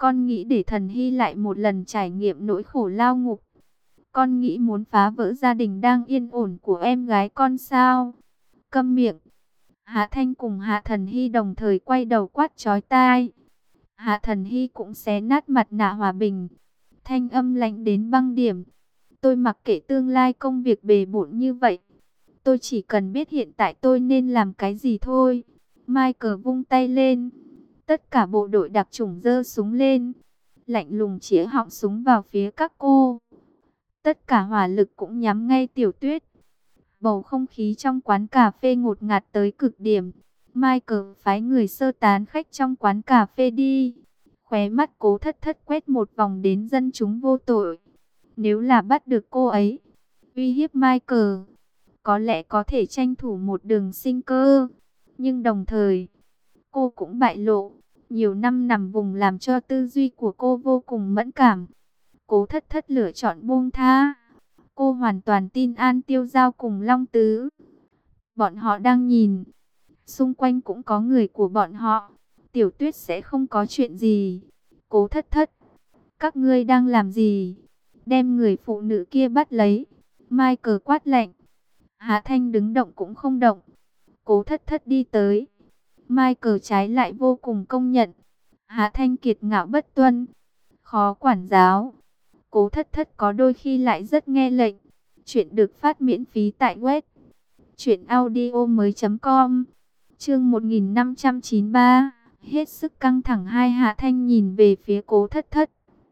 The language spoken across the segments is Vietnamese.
Con nghĩ để Thần Hy lại một lần trải nghiệm nỗi khổ lao ngục. Con nghĩ muốn phá vỡ gia đình đang yên ổn của em gái con sao? Câm miệng. Hạ Thanh cùng Hạ Thần Hy đồng thời quay đầu quát chói tai. Hạ Thần Hy cũng xé nát mặt nạ hòa bình. Thanh âm lạnh đến băng điểm. Tôi mặc kệ tương lai công việc bề bộn như vậy. Tôi chỉ cần biết hiện tại tôi nên làm cái gì thôi. Michael vung tay lên. Tất cả bộ đội đặc chủng giơ súng lên. Lạnh lùng chĩa họng súng vào phía các cô. Tất cả hỏa lực cũng nhắm ngay Tiểu Tuyết. Bầu không khí trong quán cà phê ngột ngạt tới cực điểm. Michael phái người sơ tán khách trong quán cà phê đi. Khóe mắt Cố Thất Thất quét một vòng đến dân chúng vô tội. Nếu là bắt được cô ấy, uy hiếp Michael, có lẽ có thể tranh thủ một đường sinh cơ. Nhưng đồng thời, cô cũng bại lộ. Nhiều năm nằm vùng làm cho tư duy của cô vô cùng mẫn cảm. Cố Thất Thất lựa chọn buông tha. Cô hoàn toàn tin An Tiêu Giao cùng Long Tứ. Bọn họ đang nhìn. Xung quanh cũng có người của bọn họ. Tiểu Tuyết sẽ không có chuyện gì. Cố Thất Thất, các ngươi đang làm gì? Đem người phụ nữ kia bắt lấy. Michael quát lạnh. Hạ Thanh đứng động cũng không động. Cố Thất Thất đi tới. Michael trái lại vô cùng công nhận. Hạ Thanh kiệt ngạo bất tuân, khó quản giáo. Cố Thất Thất có đôi khi lại rất nghe lệnh. Chuyện được phát miễn phí tại web truyệnaudiomoi.com. Chương 1593. Hết sức căng thẳng. Hai Hạ Thanh nhìn về phía Cố Thất Thất.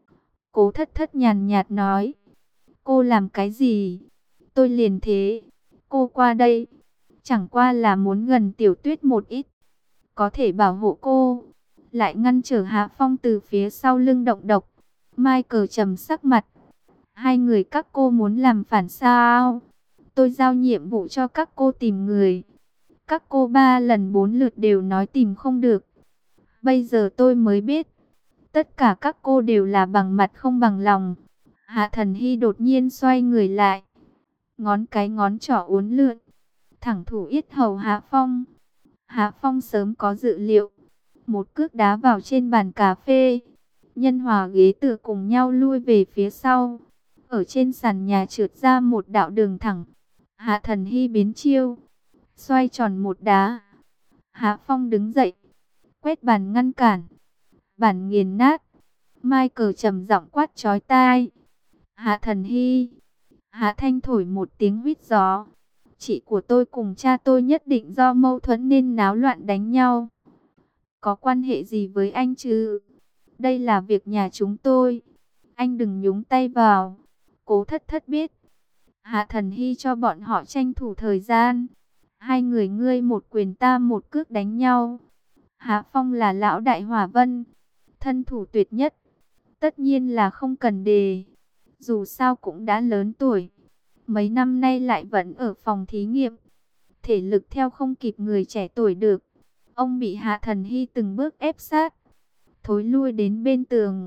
Cố Thất Thất nhàn nhạt nói. Cô làm cái gì? Tôi liền thế. Cô qua đây chẳng qua là muốn gần Tiểu Tuyết một ít. Có thể bảo hộ cô. Lại ngăn trở Hạ Phong từ phía sau lưng động độc. Michael trầm sắc mặt. Hai người các cô muốn làm phản sao? Tôi giao nhiệm vụ cho các cô tìm người. Các cô 3 lần 4 lượt đều nói tìm không được. Bây giờ tôi mới biết. Tất cả các cô đều là bằng mặt không bằng lòng. Hạ Thần Hy đột nhiên xoay người lại. Ngón cái ngón trỏ uốn lượn. Thẳng thủ yết hầu Hạ Phong. Hạ Phong sớm có dự liệu. Một cước đá vào trên bàn cà phê. Nhân Hòa ghế tựa cùng nhau lui về phía sau. Ở trên sàn nhà trượt ra một đạo đường thẳng. Hạ Thần Hy biến chiêu. Xoay tròn một đá. Hạ Phong đứng dậy. Quét bàn ngăn cản. Bàn nghiền nát. Michael trầm giọng quát chói tai. Hạ Thần Hy. Hạ Thanh thổi một tiếng huýt gió. Chị của tôi cùng cha tôi nhất định do mâu thuẫn nên náo loạn đánh nhau. Có quan hệ gì với anh chứ? Đây là việc nhà chúng tôi. Anh đừng nhúng tay vào. Cố Thất Thất biết. Hạ Thần Hy cho bọn họ tranh thủ thời gian. Hai người ngươi một quyền ta một cước đánh nhau. Hạ Phong là lão đại hỏa vân. Thân thủ tuyệt nhất. Tất nhiên là không cần đề. Dù sao cũng đã lớn tuổi. Mấy năm nay lại vẫn ở phòng thí nghiệm. Thể lực theo không kịp người trẻ tuổi được. Ông bị Hạ Thần Hy từng bước ép sát. Thối lui đến bên tường.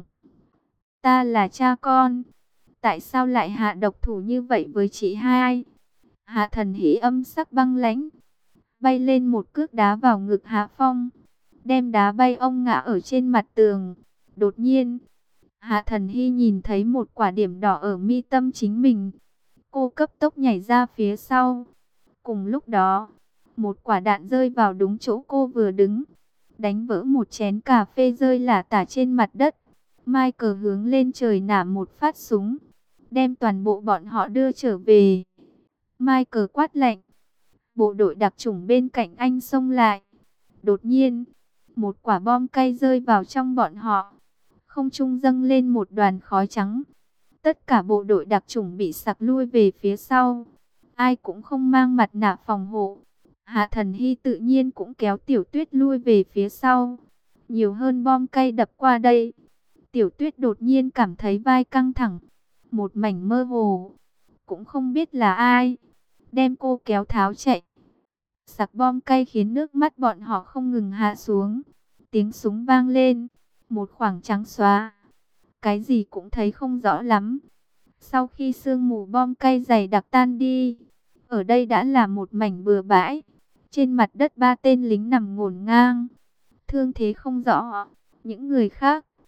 Ta là cha con. Tại sao lại hạ độc thủ như vậy với chị hai? Hạ Thần Hy âm sắc băng lãnh. Bay lên một cước đá vào ngực Hạ Phong. Đem đá bay ông ngã ở trên mặt tường. Đột nhiên, Hạ Thần Hy nhìn thấy một quả điểm đỏ ở mi tâm chính mình. Cô cấp tốc nhảy ra phía sau. Cùng lúc đó, một quả đạn rơi vào đúng chỗ cô vừa đứng. Đánh vỡ một chén cà phê rơi lả tả trên mặt đất. Michael hướng lên trời nả một phát súng. Đem toàn bộ bọn họ đưa trở về. Michael quát lạnh. Bộ đội đặc chủng bên cạnh anh xông lại. Đột nhiên, một quả bom cay rơi vào trong bọn họ. Không trung dâng lên một đoàn khói trắng. Tất cả bộ đội đặc chủng bị sặc lui về phía sau. Ai cũng không mang mặt nạ phòng hộ. Hạ Thần Hy tự nhiên cũng kéo Tiểu Tuyết lui về phía sau. Nhiều hơn bom cay đập qua đây. Tiểu Tuyết đột nhiên cảm thấy vai căng thẳng. Một mảnh mơ hồ. Cũng không biết là ai. Đem cô kéo tháo chạy. Sặc bom cay khiến nước mắt bọn họ không ngừng hạ xuống. Tiếng súng vang lên. Một khoảng trắng xóa. Cái gì cũng thấy không rõ lắm. Sau khi sương mù bom cay dày đặc tan đi. Ở đây đã là một mảnh bừa bãi. Trên mặt đất 3 tên lính nằm ngổn ngang. Thương thế không rõ. Những người khác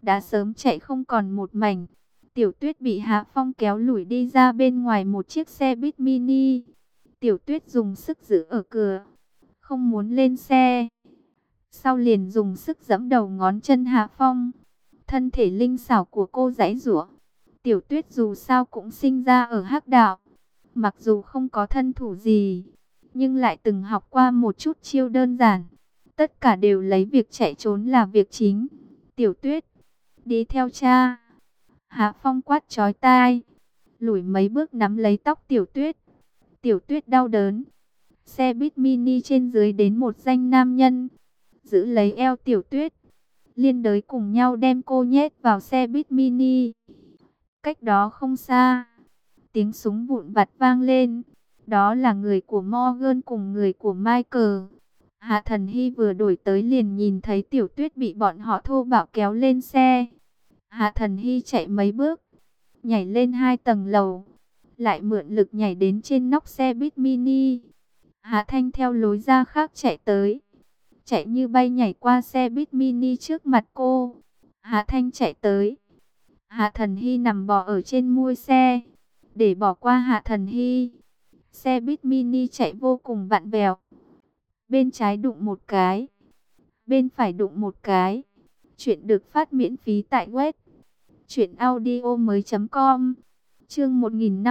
đã sớm chạy không còn một mảnh. Tiểu Tuyết bị Hạ Phong kéo lủi đi ra bên ngoài một chiếc xe buýt mini. Tiểu Tuyết dùng sức giữ ở cửa, không muốn lên xe. Sau liền dùng sức giẫm đầu ngón chân Hạ Phong. Thân thể linh xảo của cô giãy giụa. Tiểu Tuyết dù sao cũng sinh ra ở Hắc Đạo, mặc dù không có thân thủ gì, nhưng lại từng học qua một chút chiêu đơn giản. Tất cả đều lấy việc chạy trốn là việc chính. Tiểu Tuyết, đi theo cha. Hạ Phong quát chói tai, lùi mấy bước nắm lấy tóc Tiểu Tuyết. Tiểu Tuyết đau đớn. Xe buýt mini trên dưới đến một danh nam nhân, giữ lấy eo Tiểu Tuyết, liên đới cùng nhau đem cô nhét vào xe buýt mini. Cách đó không xa, tiếng súng vụn vặt vang lên. Đó là người của Morgan cùng người của Michael. Hạ Thần Hy vừa đổi tới liền nhìn thấy Tiểu Tuyết bị bọn họ thô bạo kéo lên xe. Hạ Thần Hy chạy mấy bước, nhảy lên 2 tầng lầu, lại mượn lực nhảy đến trên nóc xe buýt mini. Hạ Thanh theo lối ra khác chạy tới, chạy như bay nhảy qua xe buýt mini trước mặt cô. Hạ Thanh chạy tới, Hạ Thần Hy nằm bò ở trên mui xe. Để bỏ qua Hạ Thần Hy, xe buýt mini chạy vô cùng vặn vẹo. Bên trái đụng một cái, bên phải đụng một cái. Chuyện được phát miễn phí tại web truyệnaudiomoi.com. Chương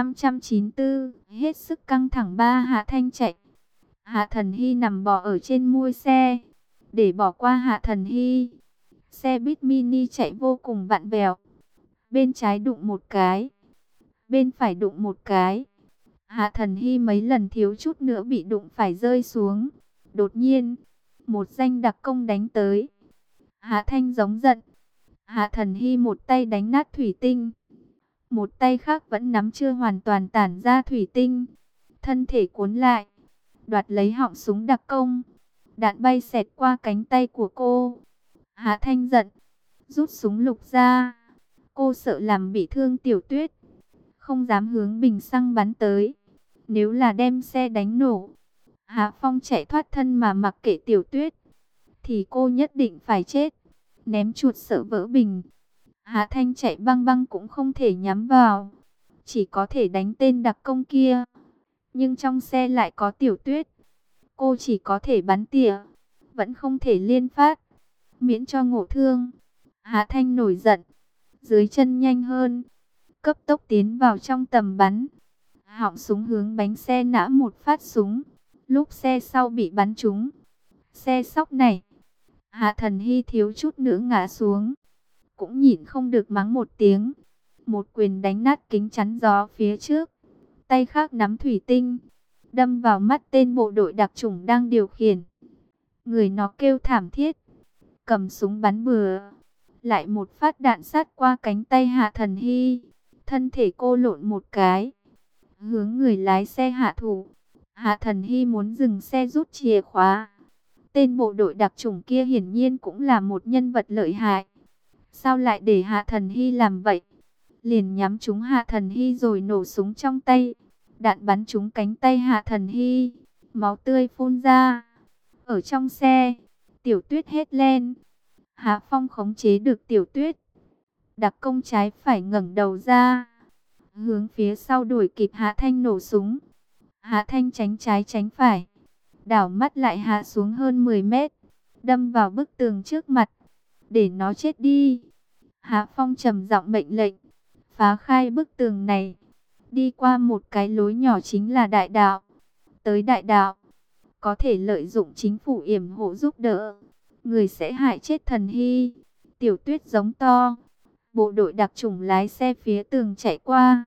1594, hết sức căng thẳng ba. Hạ Thanh chạy. Hạ Thần Hy nằm bò ở trên mui xe. Để bỏ qua Hạ Thần Hy, xe buýt mini chạy vô cùng vặn vẹo. Bên trái đụng một cái, bên phải đụng một cái. Hạ Thần Hy mấy lần thiếu chút nữa bị đụng phải rơi xuống. Đột nhiên, một danh đặc công đánh tới. Hạ Thanh giống giận. Hạ Thần Hy một tay đánh nát thủy tinh, một tay khác vẫn nắm chưa hoàn toàn tản ra thủy tinh. Thân thể cuốn lại, đoạt lấy họng súng đặc công. Đạn bay xẹt qua cánh tay của cô. Hạ Thanh giận, rút súng lục ra. Cô sợ làm bị thương Tiểu Tuyết, không dám hướng bình xăng bắn tới. Nếu là đem xe đánh nổ, Hạ Phong chạy thoát thân mà mặc kệ Tiểu Tuyết, thì cô nhất định phải chết. Ném chuột sợ vỡ bình. Hạ Thanh chạy băng băng cũng không thể nhắm vào, chỉ có thể đánh tên đặc công kia. Nhưng trong xe lại có Tiểu Tuyết, cô chỉ có thể bắn tỉa, vẫn không thể liên phát, miễn cho ngộ thương. Hạ Thanh nổi giận, dưới chân nhanh hơn, cấp tốc tiến vào trong tầm bắn. Họng súng hướng bánh xe nã một phát súng, lúc xe sau bị bắn trúng. Xe sóc này, Hạ Thần Hy thiếu chút nữa ngã xuống, cũng nhịn không được mắng một tiếng. Một quyền đánh nát kính chắn gió phía trước, tay khác nắm thủy tinh, đâm vào mắt tên bộ đội đặc chủng đang điều khiển. Người nó kêu thảm thiết, cầm súng bắn bừa. Lại một phát đạn sát qua cánh tay Hạ Thần Hy. Thân thể cô lộn một cái, hướng người lái xe hạ thủ. Hạ Thần Hy muốn dừng xe rút chìa khóa. Tên bộ đội đặc chủng kia hiển nhiên cũng là một nhân vật lợi hại. Sao lại để Hạ Thần Hy làm vậy? Liền nhắm trúng Hạ Thần Hy rồi nổ súng trong tay. Đạn bắn trúng cánh tay Hạ Thần Hy, máu tươi phun ra. Ở trong xe, Tiểu Tuyết hét lên. Hạ Phong khống chế được Tiểu Tuyết. Đặc công trái phải ngẩng đầu ra, hướng phía sau đuổi kịp Hạ Thanh nổ súng. Hạ Thanh tránh trái tránh phải, đảo mắt lại hạ xuống hơn 10 mét, đâm vào bức tường trước mặt. Để nó chết đi. Hạ Phong trầm giọng mệnh lệnh, phá khai bức tường này, đi qua một cái lối nhỏ chính là đại đạo. Tới đại đạo, có thể lợi dụng chính phủ yểm hộ giúp đỡ, người sẽ hại chết Thần Hy. Tiểu Tuyết giống to. Bộ đội đặc chủng lái xe phía tường chạy qua.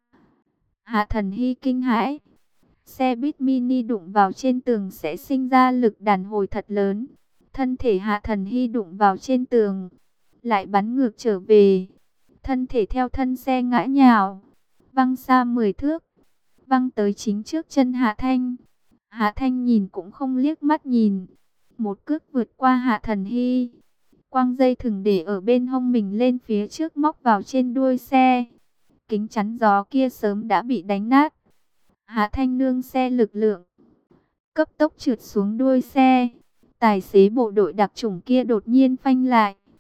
Hạ Thần Hy kinh hãi. Xe buýt mini đụng vào trên tường sẽ sinh ra lực đàn hồi thật lớn. Thân thể Hạ Thần Hy đụng vào trên tường, lại bắn ngược trở về. Thân thể theo thân xe ngã nhào, văng xa 10 thước, văng tới chính trước chân Hạ Thanh. Hạ Thanh nhìn cũng không liếc mắt nhìn, một cước vượt qua Hạ Thần Hy, quăng dây thừng để ở bên hông mình lên phía trước móc vào trên đuôi xe. Kính chắn gió kia sớm đã bị đánh nát. Hạ Thanh nương xe lực lượng, cấp tốc trượt xuống đuôi xe. Tài xế bộ đội đặc chủng kia đột nhiên phanh lại.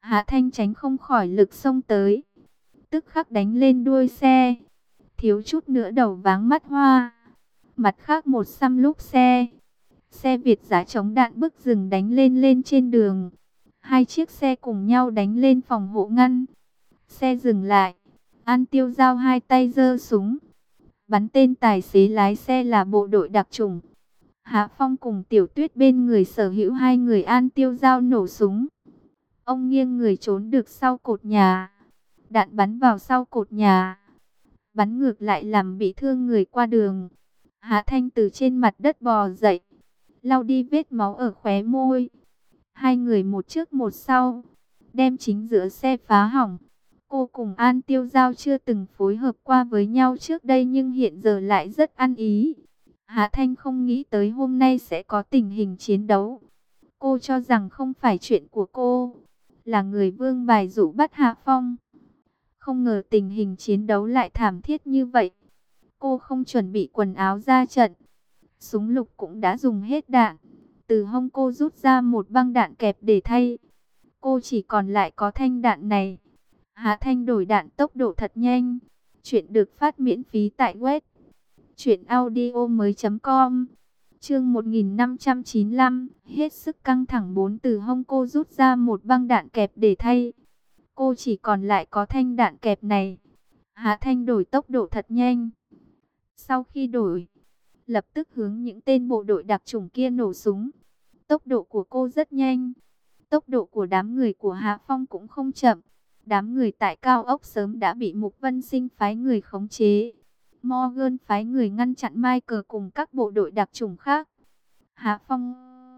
Hạ Thanh tránh không khỏi lực xông tới, tức khắc đánh lên đuôi xe, thiếu chút nữa đầu váng mắt hoa. Mặt khác một xăm lúc xe Việt giã chống đạn bức rừng đánh lên trên đường. Hai chiếc xe cùng nhau đánh lên phòng hộ ngăn. Xe dừng lại, An Tiêu Giao hai tay giơ súng, bắn tên tài xế lái xe là bộ đội đặc chủng. Hạ Phong cùng Tiểu Tuyết bên người sở hữu hai người An Tiêu Giao nổ súng. Ông nghiêng người trốn được sau cột nhà. Đạn bắn vào sau cột nhà, bắn ngược lại làm bị thương người qua đường. Hạ Thanh từ trên mặt đất bò dậy, lau đi vết máu ở khóe môi. Hai người một trước một sau, đem chính giữa xe phá hỏng. Cô cùng An Tiêu Giao chưa từng phối hợp qua với nhau trước đây nhưng hiện giờ lại rất ăn ý. Hạ Thanh không nghĩ tới hôm nay sẽ có tình hình chiến đấu. Cô cho rằng không phải chuyện của cô, là người vương bài dụ bắt Hạ Phong. Không ngờ tình hình chiến đấu lại thảm thiết như vậy. Cô không chuẩn bị quần áo ra trận. Súng lục cũng đã dùng hết đạn. Từ hông cô rút ra một băng đạn kẹp để thay. Cô chỉ còn lại có thanh đạn này. Hạ Thanh đổi đạn tốc độ thật nhanh. Chuyện được phát miễn phí tại web truyệnaudiomoi.com. Chương 1595, hết sức căng thẳng. Bốn từ hông cô rút ra một băng đạn kẹp để thay. Cô chỉ còn lại có thanh đạn kẹp này. Hạ Thanh đổi tốc độ thật nhanh. Sau khi đổi, lập tức hướng những tên bộ đội đặc chủng kia nổ súng. Tốc độ của cô rất nhanh. Tốc độ của đám người của Hạ Phong cũng không chậm. Đám người tại cao ốc sớm đã bị Mục Vân Sinh phái người khống chế. Morgan phái người ngăn chặn Michael cùng các bộ đội đặc chủng khác. Hạ Phong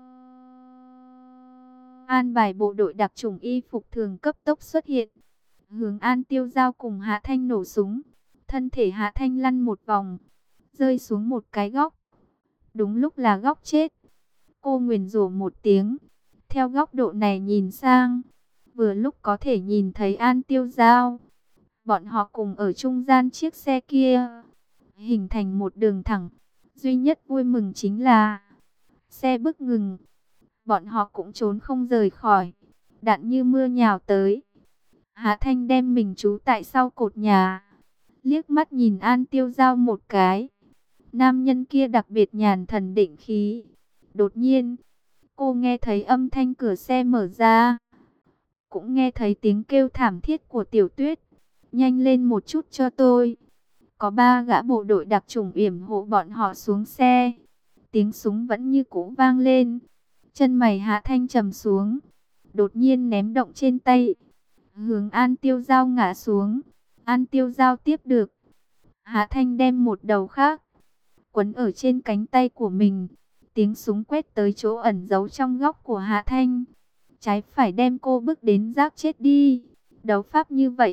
an bài bộ đội đặc chủng y phục thường cấp tốc xuất hiện, hướng An Tiêu Giao cùng Hạ Thanh nổ súng. Thân thể Hạ Thanh lăn một vòng, rơi xuống một cái góc. Đúng lúc là góc chết. Cô nguyền rủa một tiếng, theo góc độ này nhìn sang, vừa lúc có thể nhìn thấy An Tiêu Giao. Bọn họ cùng ở trung gian chiếc xe kia, hình thành một đường thẳng. Duy nhất vui mừng chính là xe bước ngừng. Bọn họ cũng trốn không rời khỏi. Đạn như mưa nhào tới. Hạ Thanh đem mình trú tại sau cột nhà, liếc mắt nhìn An Tiêu Giao một cái. Nam nhân kia đặc biệt nhàn thần định khí. Đột nhiên, cô nghe thấy âm thanh cửa xe mở ra, cũng nghe thấy tiếng kêu thảm thiết của Tiểu Tuyết. Nhanh lên một chút cho tôi. Có 3 gã bộ đội đặc chủng yểm hộ bọn họ xuống xe. Tiếng súng vẫn như cũ vang lên. Chân mày Hạ Thanh trầm xuống, đột nhiên ném động trên tay, hướng An Tiêu Giao ngã xuống. An Tiêu Giao tiếp được. Hạ Thanh đem một đầu khác quấn ở trên cánh tay của mình. Tiếng súng quét tới chỗ ẩn giấu trong góc của Hạ Thanh. Trái phải đem cô bước đến giác chết đi. Đấu pháp như vậy,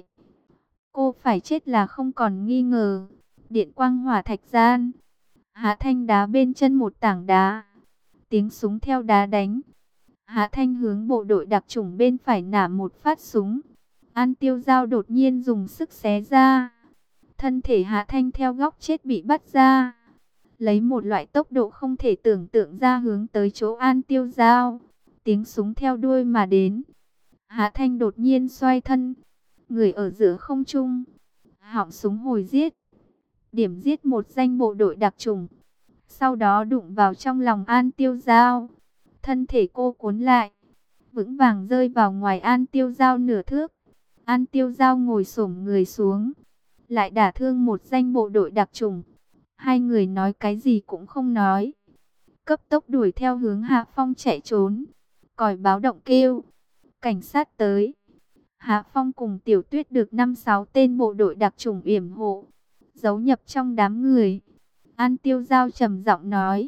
cô phải chết là không còn nghi ngờ. Điện quang hỏa thạch gian, Hạ Thanh đá bên chân một tảng đá. Tiếng súng theo đá đánh. Hạ Thanh hướng bộ đội đặc chủng bên phải nã một phát súng. An Tiêu Giao đột nhiên dùng sức xé ra. Thân thể Hạ Thanh theo góc chết bị bắt ra, lấy một loại tốc độ không thể tưởng tượng ra hướng tới chỗ An Tiêu Giao. Tiếng súng theo đuôi mà đến. Hạ Thanh đột nhiên xoay thân, người ở giữa không trung, họng súng hồi giết, điểm giết một danh bộ đội đặc chủng. Sau đó đụng vào trong lòng An Tiêu Giao. Thân thể cô cuốn lại, vững vàng rơi vào ngoài An Tiêu Giao nửa thước. An Tiêu Giao ngồi xổm người xuống, lại đả thương một danh bộ đội đặc chủng. Hai người nói cái gì cũng không nói, cấp tốc đuổi theo hướng Hạ Phong chạy trốn. Còi báo động kêu, cảnh sát tới. Hạ Phong cùng Tiểu Tuyết được 5-6 tên bộ đội đặc chủng yểm hộ, giấu nhập trong đám người. An Tiêu Giao trầm giọng nói,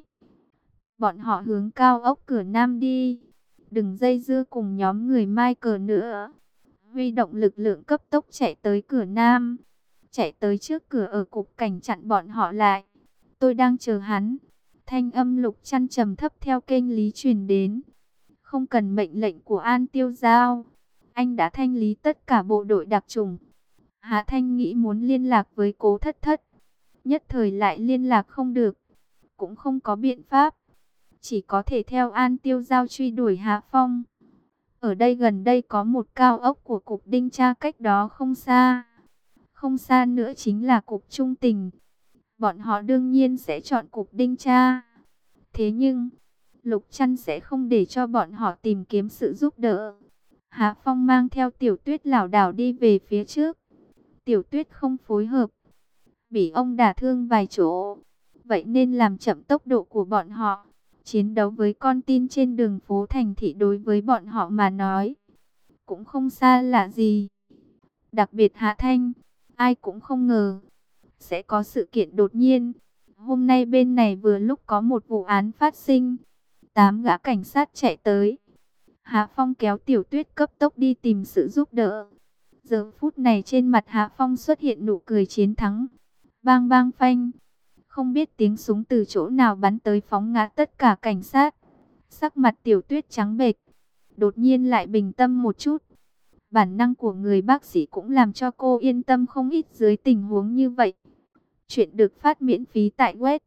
bọn họ hướng cao ốc cửa Nam đi, đừng dây dưa cùng nhóm người Michael nữa. Huy động lực lượng cấp tốc chạy tới cửa Nam, chạy tới trước cửa ở cục cảnh chặn bọn họ lại. Tôi đang chờ hắn. Thanh âm Lục Trăn trầm thấp theo kênh lý truyền đến. Không cần mệnh lệnh của An Tiêu Giao, anh đã thanh lý tất cả bộ đội đặc chủng. Hạ Thanh nghĩ muốn liên lạc với Cố Thất Thất, nhất thời lại liên lạc không được, cũng không có biện pháp, chỉ có thể theo An Tiêu Giao truy đuổi Hạ Phong. Ở đây gần đây có một cao ốc của cục Đinh Tra, cách đó không xa. Không xa nữa chính là cục Trung Tình. Bọn họ đương nhiên sẽ chọn cục Đinh Tra. Thế nhưng, Lục Trăn sẽ không để cho bọn họ tìm kiếm sự giúp đỡ. Hạ Phong mang theo Tiểu Tuyết lảo đảo đi về phía trước. Tiểu Tuyết không phối hợp, bị ông đả thương vài chỗ. Vậy nên làm chậm tốc độ của bọn họ. Chiến đấu với con tin trên đường phố thành thị đối với bọn họ mà nói cũng không xa lạ gì. Đặc biệt Hạ Thanh, ai cũng không ngờ sẽ có sự kiện đột nhiên. Hôm nay bên này vừa lúc có một vụ án phát sinh. 8 gã cảnh sát chạy tới. Hạ Phong kéo Tiểu Tuyết cấp tốc đi tìm sự giúp đỡ. Giờ phút này trên mặt Hạ Phong xuất hiện nụ cười chiến thắng. Bang bang phanh. Không biết tiếng súng từ chỗ nào bắn tới phóng ngã tất cả cảnh sát. Sắc mặt Tiểu Tuyết trắng bệch, đột nhiên lại bình tâm một chút. Bản năng của người bác sĩ cũng làm cho cô yên tâm không ít dưới tình huống như vậy. Chuyện được phát miễn phí tại web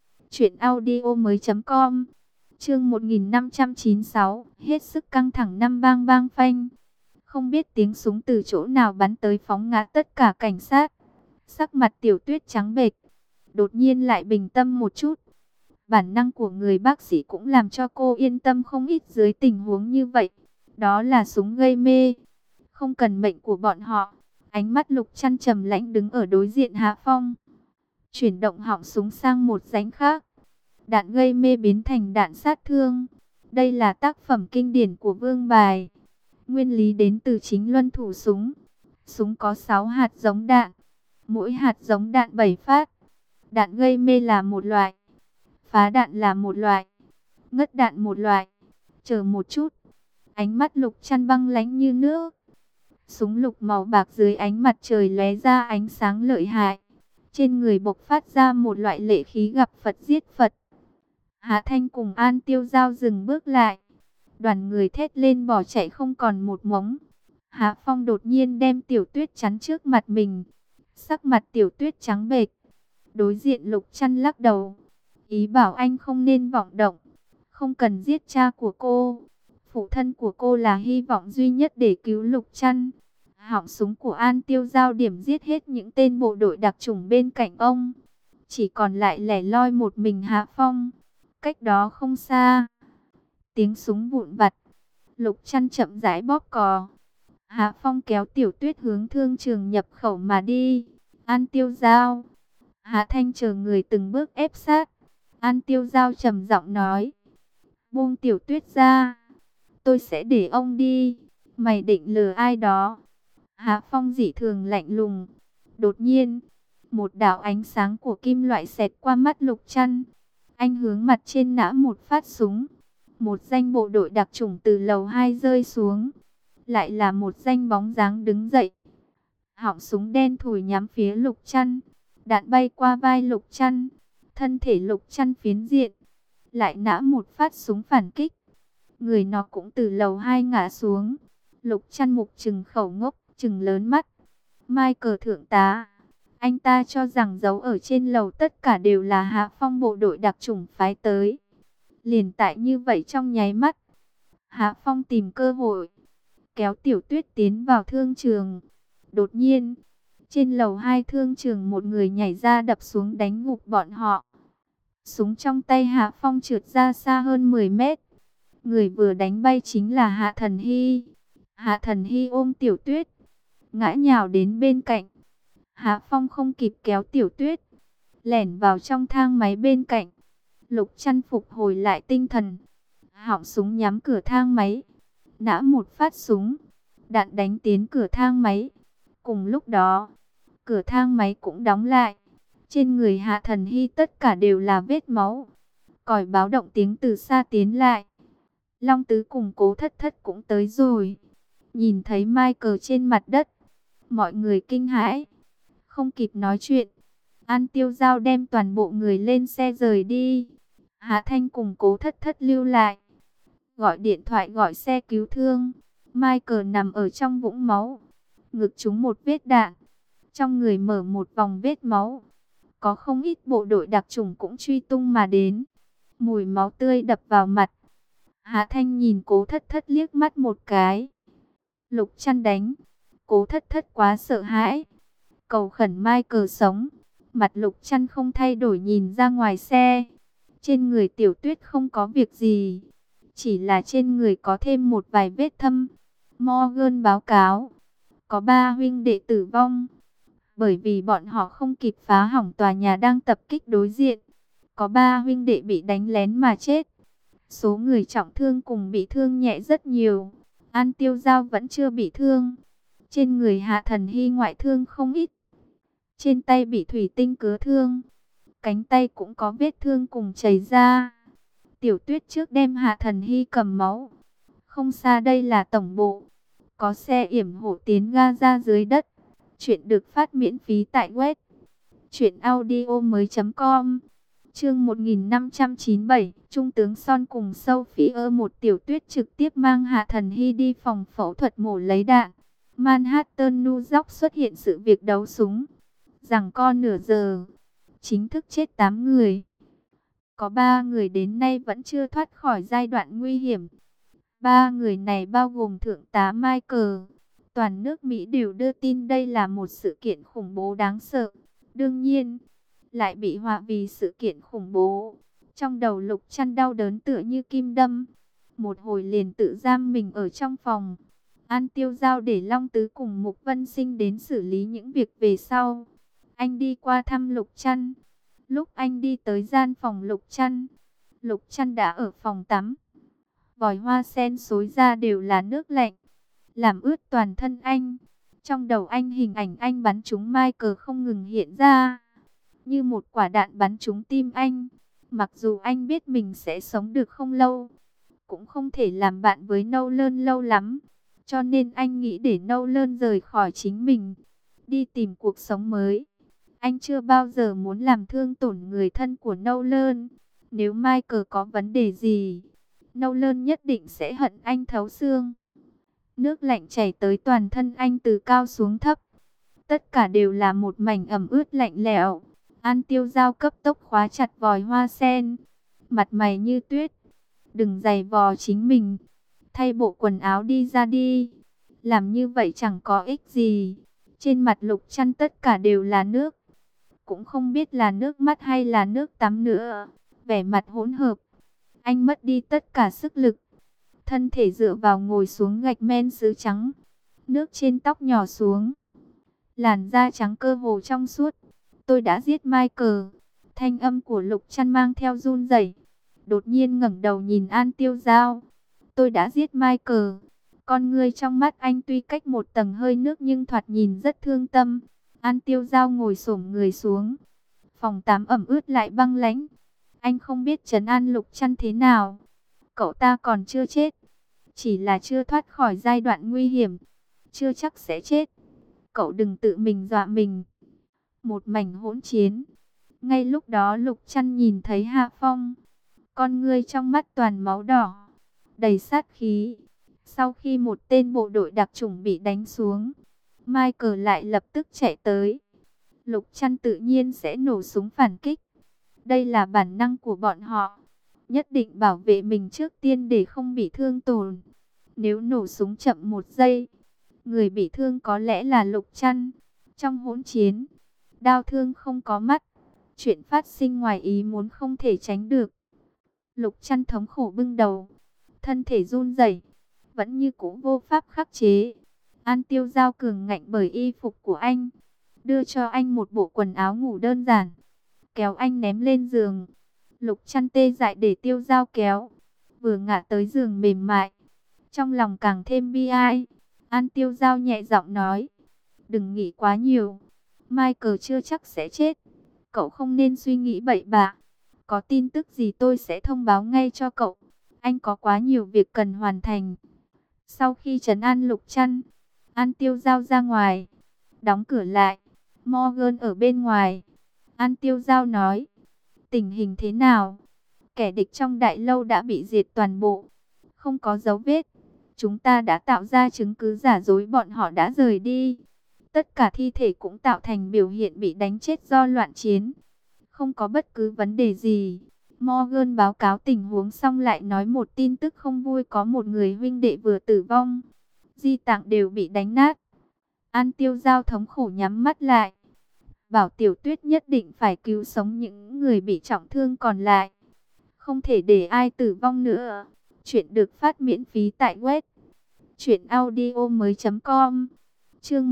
truyệnaudiomoi.com. Chương 1596, hết sức căng thẳng năm bang bang phanh. Không biết tiếng súng từ chỗ nào bắn tới phóng ngã tất cả cảnh sát. Sắc mặt Tiểu Tuyết trắng bệch, đột nhiên lại bình tâm một chút. Bản năng của người bác sĩ cũng làm cho cô yên tâm không ít dưới tình huống như vậy. Đó là súng gây mê, không cần mệnh của bọn họ. Ánh mắt Lục Trăn trầm lãnh đứng ở đối diện Hạ Phong, chuyển động họng súng sang một nhánh khác. Đạn gây mê biến thành đạn sát thương. Đây là tác phẩm kinh điển của Vương Bài. Nguyên lý đến từ chính luân thủ súng. Súng có 6 hạt giống đạn, mỗi hạt giống đạn 7 phát. Đạn gây mê là một loại, phá đạn là một loại, ngất đạn một loại. Chờ một chút. Ánh mắt Lục Trăn băng lãnh như nước. Súng lục màu bạc dưới ánh mặt trời lóe ra ánh sáng lợi hại. Trên người bộc phát ra một loại lệ khí gặp Phật giết Phật. Hạ Thanh cùng An Tiêu Giao dừng bước lại. Đoàn người thét lên bỏ chạy không còn một mống. Hạ Phong đột nhiên đem Tiểu Tuyết chắn trước mặt mình. Sắc mặt Tiểu Tuyết trắng bệch. Đối diện Lục Trăn lắc đầu, ý bảo anh không nên vọng động. Không cần giết cha của cô. Phụ thân của cô là hy vọng duy nhất để cứu Lục Trăn. Họng súng của An Tiêu Giao điểm giết hết những tên bộ đội đặc chủng bên cạnh ông. Chỉ còn lại lẻ loi một mình Hạ Phong. Cách đó không xa, tiếng súng vụn vặt. Lục Trăn chậm rãi bóp cò. Hạ Phong kéo Tiểu Tuyết hướng thương trường nhập khẩu mà đi. An Tiêu Giao. Hạ Thanh chờ người từng bước ép sát. An Tiêu Giao trầm giọng nói, buông Tiểu Tuyết ra, tôi sẽ để ông đi. Mày định lừa ai đó? Hạ Phong dị thường lạnh lùng. Đột nhiên, một đạo ánh sáng của kim loại xẹt qua mắt Lục Trăn. Anh hướng mặt trên nã một phát súng. Một danh bộ đội đặc chủng từ lầu 2 rơi xuống. Lại là một danh bóng dáng đứng dậy. Họng súng đen thủi nhắm phía Lục Trăn. Đạn bay qua vai Lục Trăn. Thân thể Lục Trăn phiến diện. Lại nã một phát súng phản kích. Người nó cũng từ lầu 2 ngã xuống. Lục Trăn mục trừng khẩu ngốc, trừng lớn mắt. Michael thượng tá. Anh ta cho rằng giấu ở trên lầu tất cả đều là Hạ Phong bộ đội đặc chủng phái tới. Liền tại như vậy trong nháy mắt, Hạ Phong tìm cơ hội, kéo Tiểu Tuyết tiến vào thương trường. Đột nhiên, trên lầu 2 thương trường một người nhảy ra đập xuống đánh gục bọn họ. Súng trong tay Hạ Phong trượt ra xa hơn 10 mét. Người vừa đánh bay chính là Hạ Thần Hy. Hạ Thần Hy ôm Tiểu Tuyết, ngã nhào đến bên cạnh. Hạ Phong không kịp kéo Tiểu Tuyết, lẻn vào trong thang máy bên cạnh. Lục Trăn phục hồi lại tinh thần, họng súng nhắm cửa thang máy, nã một phát súng, đạn đánh tiến cửa thang máy. Cùng lúc đó, cửa thang máy cũng đóng lại. Trên người Hạ Thần Hy tất cả đều là vết máu. Còi báo động tiếng từ xa tiến lại. Long Tứ cùng Cố Thất Thất cũng tới rồi. Nhìn thấy Michael trên mặt đất, mọi người kinh hãi, không kịp nói chuyện. An Tiêu Giao đem toàn bộ người lên xe rời đi. Hạ Thanh cùng Cố Thất Thất lưu lại, gọi điện thoại gọi xe cứu thương. Michael nằm ở trong vũng máu, ngực trúng một vết đạn, trong người mở một vòng vết máu. Có không ít bộ đội đặc chủng cũng truy tung mà đến. Mùi máu tươi đập vào mặt. Hạ Thanh nhìn Cố Thất Thất liếc mắt một cái. Lục Chăn đánh. Cố Thất Thất quá sợ hãi. Cầu khẩn Michael sống. Mặt Lục Chăn không thay đổi nhìn ra ngoài xe. Trên người Tiểu Tuyết không có việc gì. Chỉ là trên người có thêm một vài vết thâm. Morgan báo cáo. Có 3 huynh đệ tử vong. Bởi vì bọn họ không kịp phá hỏng tòa nhà đang tập kích đối diện. Có 3 huynh đệ bị đánh lén mà chết. Số người trọng thương cùng bị thương nhẹ rất nhiều. An Tiêu Giao vẫn chưa bị thương. Trên người Hạ Thần Hy ngoại thương không ít. Trên tay bị thủy tinh cứa thương. Cánh tay cũng có vết thương cùng chảy ra. Tiểu Tuyết trước đem Hạ Thần Hy cầm máu. Không xa đây là tổng bộ. Có xe yểm hộ tiến ga ra dưới đất. Chuyện được phát miễn phí tại web truyệnaudiomoi.com. Chương 1597, Trung tướng Son cùng Sophie một Tiểu Tuyết trực tiếp mang Hạ Thần Hy đi phòng phẫu thuật mổ lấy đạn. Manhattan, New York xuất hiện sự việc đấu súng. Giằng co nửa giờ, chính thức chết 8 người. Có 3 người đến nay vẫn chưa thoát khỏi giai đoạn nguy hiểm. 3 người này bao gồm Thượng tá Michael. Toàn nước Mỹ đều đưa tin đây là một sự kiện khủng bố đáng sợ. Đương nhiên, lại bị họa vì sự kiện khủng bố. Trong đầu Lục Chăn đau đớn tựa như kim đâm. Một hồi liền tự giam mình ở trong phòng. An Tiêu Giao để Long Tứ cùng Mục Vân Sinh đến xử lý những việc về sau. Anh đi qua thăm Lục Chăn. Lúc anh đi tới gian phòng Lục Chăn đã ở phòng tắm. Vòi hoa sen xối ra đều là nước lạnh, làm ướt toàn thân anh. Trong đầu anh hình ảnh anh bắn trúng Michael không ngừng hiện ra. Như một quả đạn bắn trúng tim anh. Mặc dù anh biết mình sẽ sống được không lâu, cũng không thể làm bạn với Nolan lâu lắm. Cho nên anh nghĩ để Nolan rời khỏi chính mình, đi tìm cuộc sống mới. Anh chưa bao giờ muốn làm thương tổn người thân của Nolan. Nếu Michael có vấn đề gì, Nolan nhất định sẽ hận anh thấu xương. Nước lạnh chảy tới toàn thân anh từ cao xuống thấp. Tất cả đều là một mảnh ẩm ướt lạnh lẽo. An Tiêu Giao cấp tốc khóa chặt vòi hoa sen. Mặt mày như tuyết. Đừng giày vò chính mình. Thay bộ quần áo đi ra đi. Làm như vậy chẳng có ích gì. Trên mặt Lục Chăn tất cả đều là nước. Cũng không biết là nước mắt hay là nước tắm nữa. Vẻ mặt hỗn hợp. Anh mất đi tất cả sức lực. Thân thể dựa vào ngồi xuống gạch men sứ trắng. Nước trên tóc nhỏ xuống. Làn da trắng cơ hồ trong suốt. Tôi đã giết Michael. Thanh âm của Lục Chăn mang theo run rẩy. Đột nhiên ngẩng đầu nhìn An Tiêu Giao. Tôi đã giết Michael. Con ngươi trong mắt anh tuy cách một tầng hơi nước nhưng thoạt nhìn rất thương tâm. An Tiêu Giao ngồi xổm người xuống. Phòng tắm ẩm ướt lại băng lãnh. Anh không biết trấn an Lục Chăn thế nào. Cậu ta còn chưa chết. Chỉ là chưa thoát khỏi giai đoạn nguy hiểm. Chưa chắc sẽ chết. Cậu đừng tự mình dọa mình. Một mảnh hỗn chiến. Ngay lúc đó Lục Chăn nhìn thấy Hạ Phong. Con ngươi trong mắt toàn máu đỏ. Đầy sát khí. Sau khi một tên bộ đội đặc chủng bị đánh xuống, Michael lại lập tức chạy tới. Lục Chăn tự nhiên sẽ nổ súng phản kích. Đây là bản năng của bọn họ. Nhất định bảo vệ mình trước tiên để không bị thương tổn. Nếu nổ súng chậm 1 giây, người bị thương có lẽ là Lục Chăn. Trong hỗn chiến, đao thương không có mắt. Chuyện phát sinh ngoài ý muốn không thể tránh được. Lục Chăn thống khổ bưng đầu. Thân thể run rẩy, vẫn như cũ vô pháp khắc chế. An Tiêu Giao cường ngạnh bởi y phục của anh. Đưa cho anh một bộ quần áo ngủ đơn giản. Kéo anh ném lên giường. Lục Chăn tê dại để Tiêu Giao kéo. Vừa ngã tới giường mềm mại. Trong lòng càng thêm bi ai. An Tiêu Giao nhẹ giọng nói. Đừng nghĩ quá nhiều. Michael chưa chắc sẽ chết. Cậu không nên suy nghĩ bậy bạ. Có tin tức gì tôi sẽ thông báo ngay cho cậu. Anh có quá nhiều việc cần hoàn thành. Sau khi trấn an Lục Chăn, An Tiêu Giao ra ngoài. Đóng cửa lại. Morgan ở bên ngoài. An Tiêu Giao nói. Tình hình thế nào? Kẻ địch trong đại lâu đã bị diệt toàn bộ. Không có dấu vết. Chúng ta đã tạo ra chứng cứ giả dối bọn họ đã rời đi. Tất cả thi thể cũng tạo thành biểu hiện bị đánh chết do loạn chiến. Không có bất cứ vấn đề gì. Morgan báo cáo tình huống xong lại nói một tin tức không vui, có một người huynh đệ vừa tử vong. Di tạng đều bị đánh nát. An Tiêu Giao thống khổ nhắm mắt lại. Bảo Tiểu Tuyết nhất định phải cứu sống những người bị trọng thương còn lại. Không thể để ai tử vong nữa. Chuyện được phát miễn phí tại web truyệnaudiomoi.com. Chương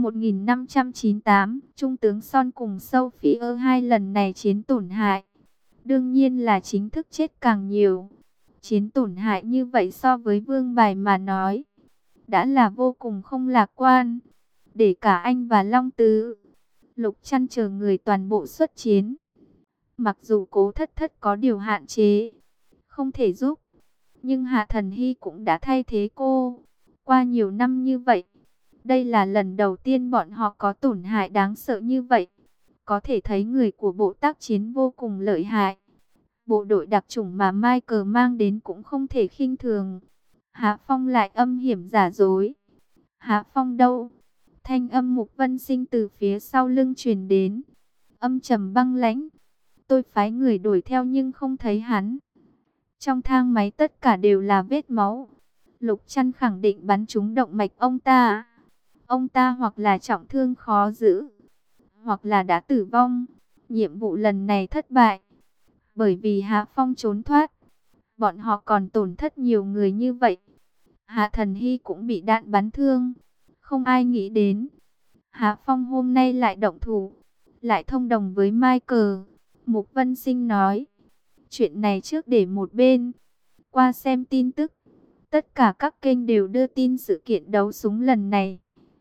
1598, Trung tướng Son cùng Sophie hai lần này chiến tổn hại. Đương nhiên là chính thức chết càng nhiều. Chiến tổn hại như vậy so với Vương Bài mà nói, đã là vô cùng không lạc quan. Để cả anh và Long Tứ, Lục Trăn chờ người toàn bộ xuất chiến. Mặc dù Cố Thất Thất có điều hạn chế, không thể giúp, nhưng Hạ Thần Hy cũng đã thay thế cô. Qua nhiều năm như vậy, đây là lần đầu tiên bọn họ có tổn hại đáng sợ như vậy. Có thể thấy người của bộ tác chiến vô cùng lợi hại. Bộ đội đặc chủng mà Michael mang đến cũng không thể khinh thường. Hạ Phong lại âm hiểm giả dối. Hạ Phong đâu? Thanh âm Mục Vân Sinh từ phía sau lưng truyền đến. Âm trầm băng lãnh. Tôi phái người đuổi theo nhưng không thấy hắn. Trong thang máy tất cả đều là vết máu. Lục Trăn khẳng định bắn trúng động mạch ông ta. Ông ta hoặc là trọng thương khó giữ, hoặc là đã tử vong. Nhiệm vụ lần này thất bại. Bởi vì Hạ Phong trốn thoát, bọn họ còn tổn thất nhiều người như vậy. Hạ Thần Hy cũng bị đạn bắn thương. Không ai nghĩ đến Hạ Phong hôm nay lại động thủ, lại thông đồng với Michael. Mục Vân Sinh nói, chuyện này trước để một bên. Qua xem tin tức, tất cả các kênh đều đưa tin sự kiện đấu súng lần này.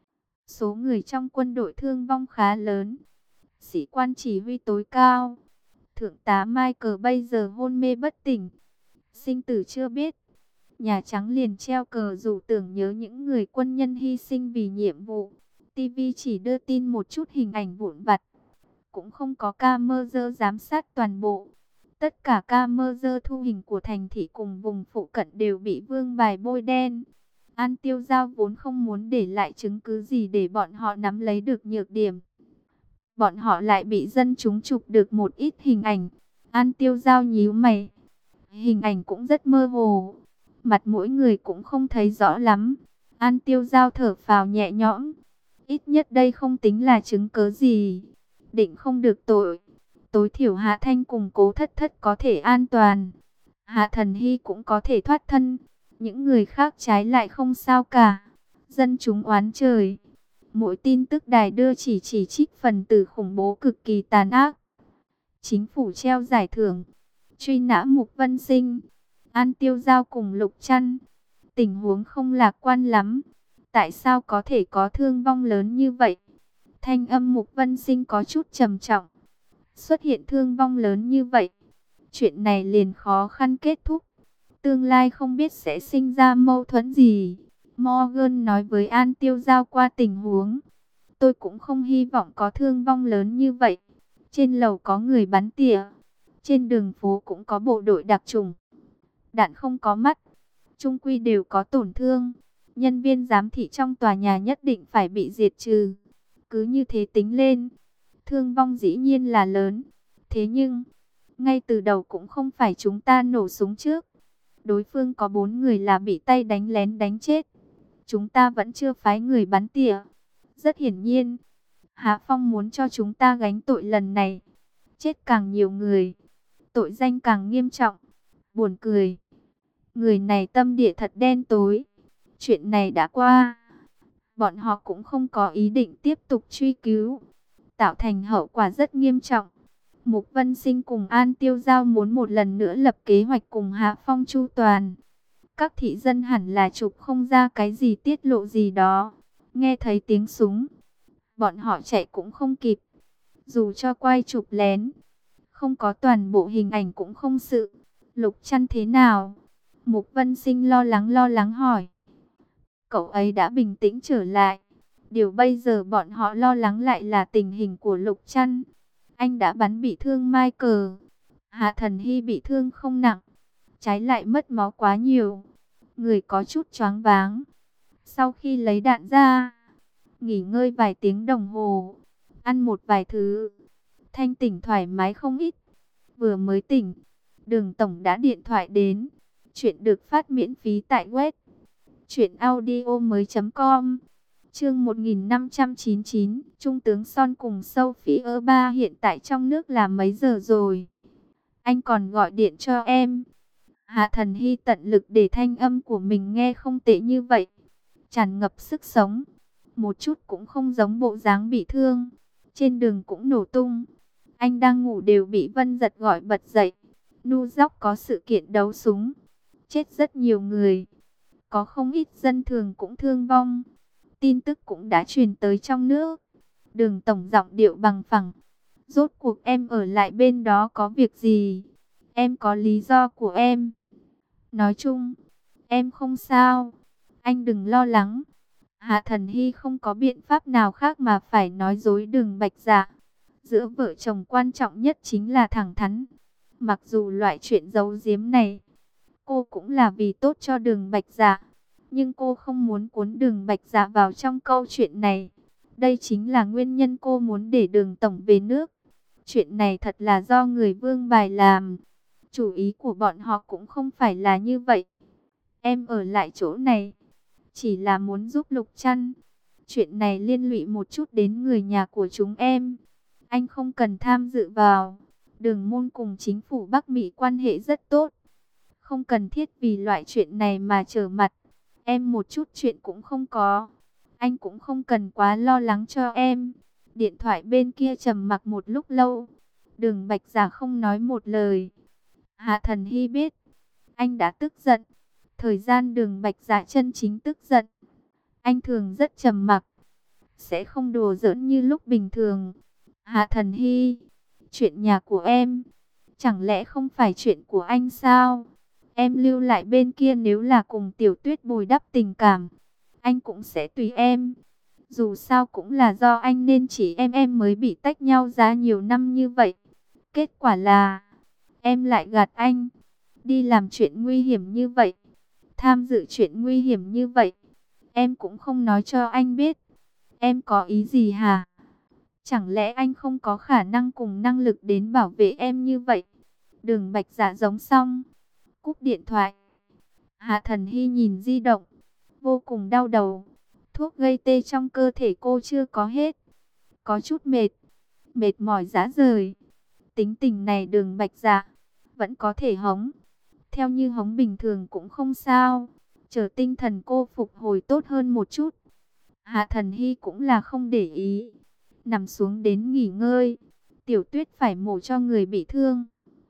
Số người trong quân đội thương vong khá lớn. Sĩ quan chỉ huy tối cao, Thượng tá Michael bây giờ hôn mê bất tỉnh. Sinh tử chưa biết. Nhà Trắng liền treo cờ rủ tưởng nhớ những người quân nhân hy sinh vì nhiệm vụ. TV chỉ đưa tin một chút hình ảnh vụn vặt, cũng không có camera giám sát toàn bộ. Tất cả camera thu hình của thành thị cùng vùng phụ cận đều bị Vương Bài bôi đen. An Tiêu Giao vốn không muốn để lại chứng cứ gì để bọn họ nắm lấy được nhược điểm. Bọn họ lại bị dân chúng chụp được một ít hình ảnh. An Tiêu Giao nhíu mày. Hình ảnh cũng rất mơ hồ, mặt mỗi người cũng không thấy rõ lắm. An Tiêu Giao thở phào nhẹ nhõm. Ít nhất đây không tính là chứng cớ gì. Định không được tội. Tối thiểu Hạ Thanh cùng Cố Thất Thất có thể an toàn. Hạ Thần Hy cũng có thể thoát thân. Những người khác trái lại không sao cả. Dân chúng oán trời. Mỗi tin tức đài đưa chỉ trích phần tử khủng bố cực kỳ tàn ác. Chính phủ treo giải thưởng, truy nã Mục Vân Sinh. An Tiêu Giao cùng Lục Trăn, tình huống không lạc quan lắm. Tại sao có thể có thương vong lớn như vậy? Thanh âm Mục Vân Sinh có chút trầm trọng. Xuất hiện thương vong lớn như vậy, chuyện này liền khó khăn kết thúc. Tương lai không biết sẽ sinh ra mâu thuẫn gì. Morgan nói với An Tiêu Giao qua tình huống. Tôi cũng không hy vọng có thương vong lớn như vậy. Trên lầu có người bắn tỉa, trên đường phố cũng có bộ đội đặc chủng. Đạn không có mắt, chung quy đều có tổn thương. Nhân viên giám thị trong tòa nhà nhất định phải bị diệt trừ. Cứ như thế tính lên, thương vong dĩ nhiên là lớn. Thế nhưng, ngay từ đầu cũng không phải chúng ta nổ súng trước. Đối phương có 4 người là bị tay đánh lén đánh chết. Chúng ta vẫn chưa phái người bắn tỉa. Rất hiển nhiên, Hạ Phong muốn cho chúng ta gánh tội lần này. Chết càng nhiều người, tội danh càng nghiêm trọng. Buồn cười, người này tâm địa thật đen tối. Chuyện này đã qua, bọn họ cũng không có ý định tiếp tục truy cứu, tạo thành hậu quả rất nghiêm trọng. Mục Vân Sinh cùng An Tiêu Giao muốn một lần nữa lập kế hoạch cùng Hạ Phong chu toàn. Các thị dân hẳn là chụp không ra cái gì tiết lộ gì đó. Nghe thấy tiếng súng, bọn họ chạy cũng không kịp. Dù cho quay chụp lén, không có toàn bộ hình ảnh cũng không sự. Lục Trăn thế nào? Mục Vân Sinh lo lắng hỏi. Cậu ấy đã bình tĩnh trở lại. Điều bây giờ bọn họ lo lắng lại là tình hình của Lục Trăn. Anh đã bắn bị thương Michael. Hạ Thần Hy bị thương không nặng, trái lại mất máu quá nhiều. Người có chút choáng váng. Sau khi lấy đạn ra, nghỉ ngơi vài tiếng đồng hồ, ăn một vài thứ, thanh tỉnh thoải mái không ít. Vừa mới tỉnh, Đường tổng đã điện thoại đến. Chuyện được phát miễn phí tại web truyệnaudiomoi.com. Chương 1599, Trung tướng Son cùng Sophie Ba hiện tại trong nước là mấy giờ rồi? Anh còn gọi điện cho em. Hạ Thần Hy tận lực để thanh âm của mình nghe không tệ như vậy, tràn ngập sức sống, một chút cũng không giống bộ dáng bị thương. Trên đường cũng nổ tung. Anh đang ngủ đều bị Vân Giật gọi bật dậy. New York có sự kiện đấu súng, chết rất nhiều người, có không ít dân thường cũng thương vong. Tin tức cũng đã truyền tới trong nước. Đường tổng giọng điệu bằng phẳng. Rốt cuộc em ở lại bên đó có việc gì? Em có lý do của em. Nói chung, em không sao. Anh đừng lo lắng. Hạ Thần Hy không có biện pháp nào khác mà phải nói dối Đường Bạch Dạ. Giữa vợ chồng quan trọng nhất chính là thẳng thắn. Mặc dù loại chuyện giấu giếm này, cô cũng là vì tốt cho Đường Bạch Dạ. Nhưng cô không muốn cuốn Đường Bạch Dạ vào trong câu chuyện này. Đây chính là nguyên nhân cô muốn để Đường tổng về nước. Chuyện này thật là do người Vương bài làm. Chủ ý của bọn họ cũng không phải là như vậy. Em ở lại chỗ này chỉ là muốn giúp Lục Trăn. Chuyện này liên lụy một chút đến người nhà của chúng em. Anh không cần tham dự vào. Đường môn cùng chính phủ Bắc Mỹ quan hệ rất tốt. Không cần thiết vì loại chuyện này mà trở mặt. Em một chút chuyện cũng không có. Anh cũng không cần quá lo lắng cho em. Điện thoại bên kia trầm mặc một lúc lâu. Đường Bạch Giả không nói một lời. Hạ Thần Hy biết anh đã tức giận. Thời gian Đường Bạch Giả chân chính tức giận, anh thường rất trầm mặc, sẽ không đùa giỡn như lúc bình thường. Hạ Thần Hy, chuyện nhà của em, chẳng lẽ không phải chuyện của anh sao? Em lưu lại bên kia nếu là cùng Tiểu Tuyết bồi đắp tình cảm, anh cũng sẽ tùy em. Dù sao cũng là do anh nên chỉ em mới bị tách nhau ra nhiều năm như vậy. Kết quả là em lại gạt anh, đi làm chuyện nguy hiểm như vậy, tham dự chuyện nguy hiểm như vậy. Em cũng không nói cho anh biết. Em có ý gì hả? Chẳng lẽ anh không có khả năng cùng năng lực đến bảo vệ em như vậy? Đường Bạch Dạ giống xong, cúp điện thoại. Hạ Thần Hy nhìn di động, vô cùng đau đầu. Thuốc gây tê trong cơ thể cô chưa có hết. Có chút mệt, mệt mỏi rã rời. Tính tình này Đường Bạch Dạ vẫn có thể hống. Theo như hống bình thường cũng không sao. Chờ tinh thần cô phục hồi tốt hơn một chút, Hạ Thần Hy cũng là không để ý. Nằm xuống đến nghỉ ngơi. Tiểu Tuyết phải mổ cho người bị thương,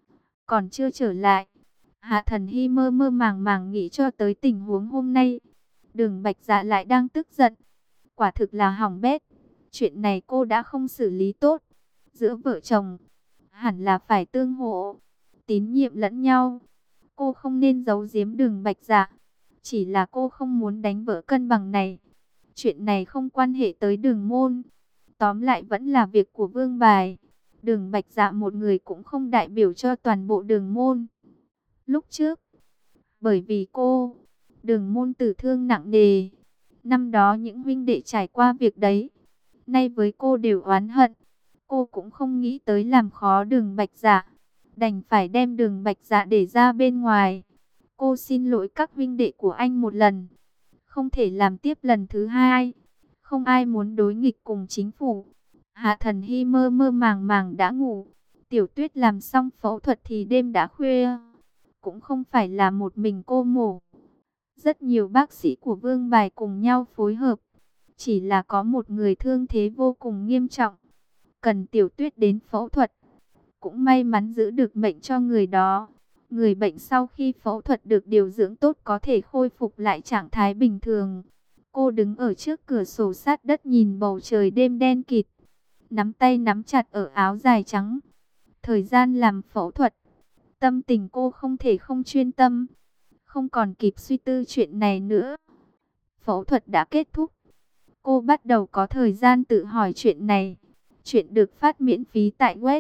còn chưa trở lại. Hạ Thần Hy mơ mơ màng màng nghĩ cho tới tình huống hôm nay. Đường Bạch Dạ lại đang tức giận. Quả thực là hỏng bét. Chuyện này cô đã không xử lý tốt. Giữa vợ chồng hẳn là phải tương hỗ, tín nhiệm lẫn nhau. Cô không nên giấu giếm Đường Bạch Dạ. Chỉ là cô không muốn đánh vỡ cân bằng này. Chuyện này không quan hệ tới Đường môn. Tóm lại vẫn là việc của Vương bài. Đường Bạch Dạ một người cũng không đại biểu cho toàn bộ Đường môn. Lúc trước, bởi vì cô, Đường môn tử thương nặng nề. Năm đó những huynh đệ trải qua việc đấy, nay với cô đều oán hận. Cô cũng không nghĩ tới làm khó Đường Bạch Dạ, đành phải đem Đường Bạch Dạ để ra bên ngoài. Cô xin lỗi các huynh đệ của anh một lần, không thể làm tiếp lần thứ hai. Không ai muốn đối nghịch cùng chính phủ. Hạ Thần Hy mơ mơ màng màng đã ngủ. Tiểu Tuyết làm xong phẫu thuật thì đêm đã khuya. Cũng không phải là một mình cô mổ. Rất nhiều bác sĩ của Vương bài cùng nhau phối hợp. Chỉ là có một người thương thế vô cùng nghiêm trọng, cần Tiểu Tuyết đến phẫu thuật. Cũng may mắn giữ được mệnh cho người đó. Người bệnh sau khi phẫu thuật được điều dưỡng tốt có thể khôi phục lại trạng thái bình thường. Cô đứng ở trước cửa sổ sát đất nhìn bầu trời đêm đen kịt, nắm tay nắm chặt ở áo dài trắng. Thời gian làm phẫu thuật, tâm tình cô không thể không chuyên tâm, không còn kịp suy tư chuyện này nữa. Phẫu thuật đã kết thúc, cô bắt đầu có thời gian tự hỏi chuyện này. Chuyện được phát miễn phí tại web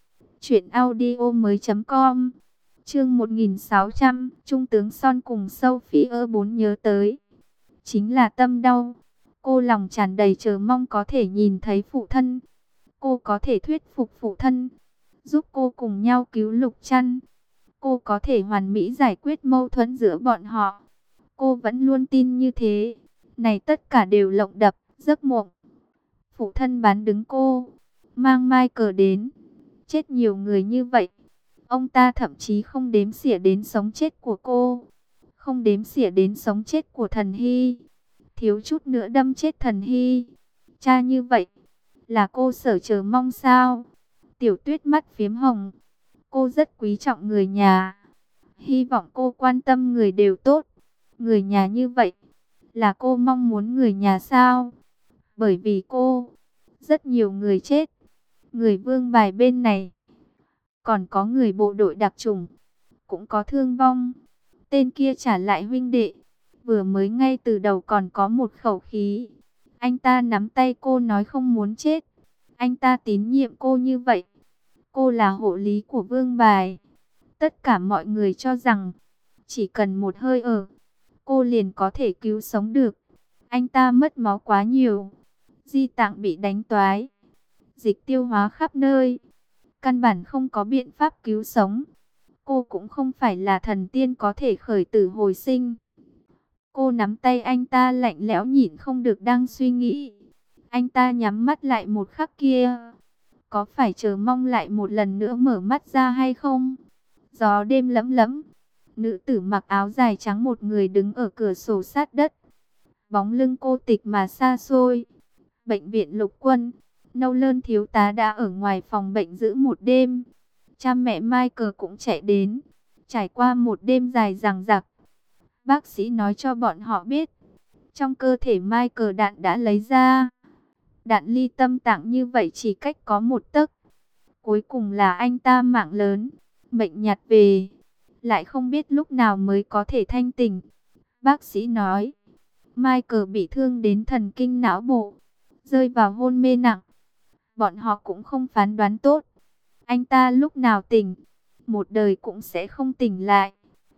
truyệnaudiomoi.com. Chương 1600, Trung tướng Son cùng Sophie 4 nhớ tới. Chính là tâm đau. Cô lòng tràn đầy chờ mong có thể nhìn thấy phụ thân. Cô có thể thuyết phục phụ thân, giúp cô cùng nhau cứu Lục Trăn. cô có thể hoàn mỹ giải quyết mâu thuẫn giữa bọn họ. Cô vẫn luôn tin như thế. Này tất cả đều lộng đập, giấc mộng. Phụ thân bán đứng cô, mang Michael đến. Chết nhiều người như vậy. Ông ta thậm chí không đếm xỉa đến sống chết của cô. Không đếm xỉa đến sống chết của Thần Hy. Thiếu chút nữa đâm chết Thần Hy. Cha như vậy, là cô Sở chờ mong sao? Tiểu Tuyết mắt phiếm hồng. Cô rất quý trọng người nhà. Hy vọng cô quan tâm người đều tốt. Người nhà như vậy, là cô mong muốn người nhà sao? Bởi vì cô, rất nhiều người chết. Người Vương Bài bên này, còn có người bộ đội đặc chủng, cũng có thương vong. Tên kia trả lại huynh đệ, vừa mới ngay từ đầu còn có một khẩu khí. Anh ta nắm tay cô nói không muốn chết. Anh ta tín nhiệm cô như vậy. Cô là hộ lý của Vương Bài. Tất cả mọi người cho rằng, chỉ cần một hơi ở, cô liền có thể cứu sống được. Anh ta mất máu quá nhiều. Di tạng bị đánh toái. Dịch tiêu hóa khắp nơi. Căn bản không có biện pháp cứu sống. Cô cũng không phải là thần tiên có thể khởi tử hồi sinh. Cô nắm tay anh ta lạnh lẽo nhịn không được đang suy nghĩ. Anh ta nhắm mắt lại một khắc kia. Có phải chờ mong lại một lần nữa mở mắt ra hay không? Gió đêm lẫm lẫm. Nữ tử mặc áo dài trắng một người đứng ở cửa sổ sát đất. Bóng lưng cô tịch mà xa xôi. Bệnh viện Lục Quân. Nâu Lơn thiếu tá đã ở ngoài phòng bệnh giữ một đêm. Cha mẹ Michael cũng chạy đến. Trải qua một đêm dài dằng dặc. Bác sĩ nói cho bọn họ biết. Trong cơ thể Michael đạn đã lấy ra. Đạn ly tâm tạng như vậy chỉ cách có một tấc. Cuối cùng là anh ta mạng lớn. Mệnh nhặt về. Lại không biết lúc nào mới có thể thanh tỉnh. Bác sĩ nói. Michael bị thương đến thần kinh não bộ. Rơi vào hôn mê nặng. Bọn họ cũng không phán đoán tốt. Anh ta lúc nào tỉnh, một đời cũng sẽ không tỉnh lại.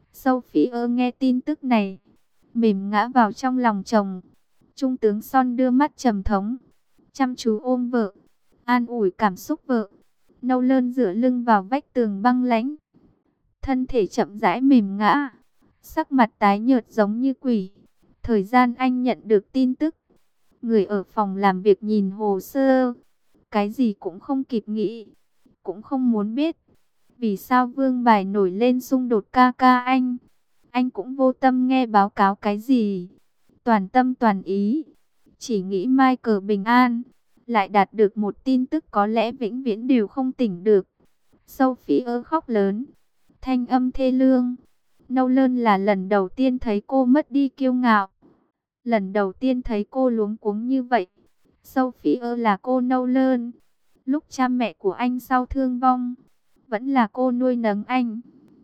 Sophie nghe tin tức này, mềm ngã vào trong lòng chồng. Trung tướng Son đưa mắt trầm thống, chăm chú ôm vợ, an ủi cảm xúc vợ. Nâu Lơn dựa lưng vào vách tường băng lãnh, thân thể chậm rãi mềm ngã, sắc mặt tái nhợt giống như quỷ. Thời gian anh nhận được tin tức, người ở phòng làm việc nhìn hồ sơ, cái gì cũng không kịp nghĩ, cũng không muốn biết. Vì sao Vương Bài nổi lên xung đột ca ca anh? Anh cũng vô tâm nghe báo cáo cái gì. Toàn tâm toàn ý. Chỉ nghĩ Michael bình an. Lại đạt được một tin tức có lẽ vĩnh viễn đều không tỉnh được. Sophie khóc lớn. Thanh âm thê lương. Nâu Lơn là lần đầu tiên thấy cô mất đi kiêu ngạo. Lần đầu tiên thấy cô luống cuống như vậy. Sophie là cô Nâu Lơn. Lúc cha mẹ của anh sau thương vong, vẫn là cô nuôi nấng anh.